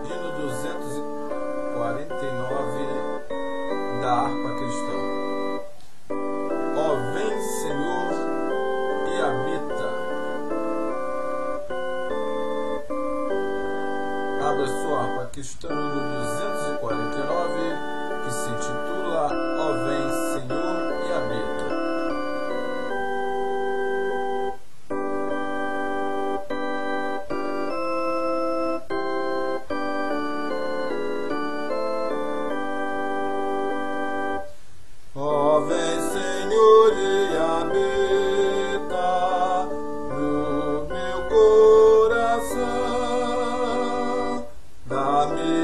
Hino 249 da harpa cristã. Ó, vem, Senhor, e habita. Abra sua harpa cristã no 249, que se intitula Ó, vem, Senhor, e habita. Ó, vem, Senhor, e habita no meu coração. Dá-me